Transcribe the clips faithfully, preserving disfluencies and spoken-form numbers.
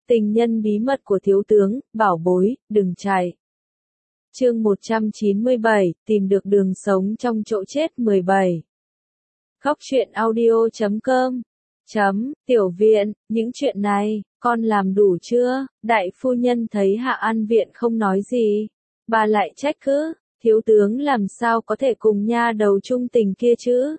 Tình nhân bí mật của thiếu tướng, bảo bối, đừng chạy. Chương một trăm chín mươi bảy, tìm được đường sống trong chỗ chết mười bảy. Góc truyện audio chấm com. Chấm, tiểu viện, những chuyện này, con làm đủ chưa? Đại phu nhân thấy Hạ An Viện không nói gì. Bà lại trách cứ, thiếu tướng làm sao có thể cùng nha đầu trung tình kia chứ?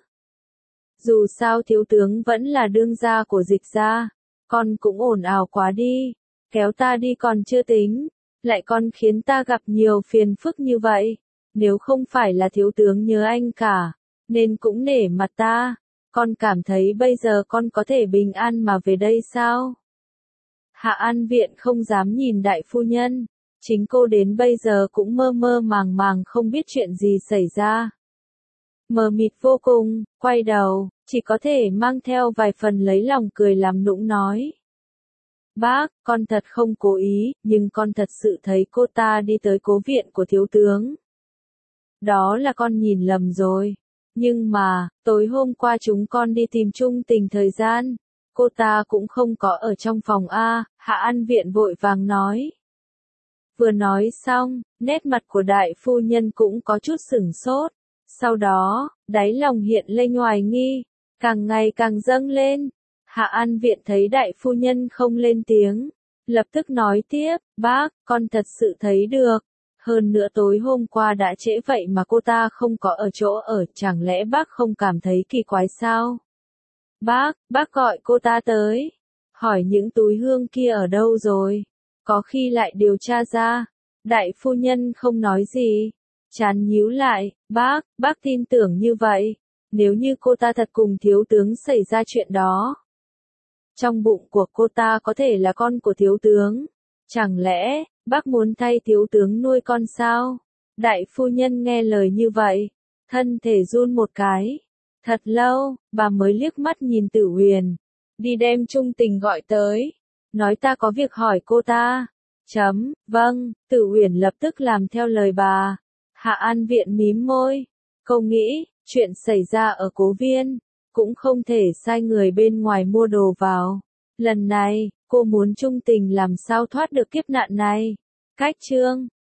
Dù sao thiếu tướng vẫn là đương gia của Dịch gia. Con cũng ồn ào quá đi, kéo ta đi còn chưa tính, lại còn khiến ta gặp nhiều phiền phức như vậy. Nếu không phải là thiếu tướng nhớ anh cả, nên cũng nể mặt ta, con cảm thấy bây giờ con có thể bình an mà về đây sao? Hạ An Viện không dám nhìn đại phu nhân, chính cô đến bây giờ cũng mơ mơ màng màng không biết chuyện gì xảy ra. Mờ mịt vô cùng, quay đầu, chỉ có thể mang theo vài phần lấy lòng cười làm nũng nói. Bác, con thật không cố ý, nhưng con thật sự thấy cô ta đi tới cố viện của thiếu tướng. Đó là con nhìn lầm rồi. Nhưng mà, tối hôm qua chúng con đi tìm Trung Tình thời gian, cô ta cũng không có ở trong phòng A, Hạ An Viện vội vàng nói. Vừa nói xong, nét mặt của đại phu nhân cũng có chút sửng sốt. Sau đó, đáy lòng hiện lên hoài nghi, càng ngày càng dâng lên. Hạ An Viện thấy đại phu nhân không lên tiếng, lập tức nói tiếp, bác, con thật sự thấy được. Hơn nữa tối hôm qua đã trễ vậy mà cô ta không có ở chỗ ở, chẳng lẽ bác không cảm thấy kỳ quái sao? Bác, bác gọi cô ta tới, hỏi những túi hương kia ở đâu rồi, có khi lại điều tra ra. Đại phu nhân không nói gì, chán nhíu lại, bác, bác tin tưởng như vậy, nếu như cô ta thật cùng thiếu tướng xảy ra chuyện đó. Trong bụng của cô ta có thể là con của thiếu tướng, chẳng lẽ, bác muốn thay thiếu tướng nuôi con sao? Đại phu nhân nghe lời như vậy, thân thể run một cái. Thật lâu, bà mới liếc mắt nhìn Tử Huyền, đi đem Trung Tình gọi tới, nói ta có việc hỏi cô ta. Chấm, vâng, Tử Huyền lập tức làm theo lời bà. Hạ An Viện mím môi, cô nghĩ, chuyện xảy ra ở cố viên, cũng không thể sai người bên ngoài mua đồ vào. Lần này, cô muốn Trung Tình làm sao thoát được kiếp nạn này. Cách chương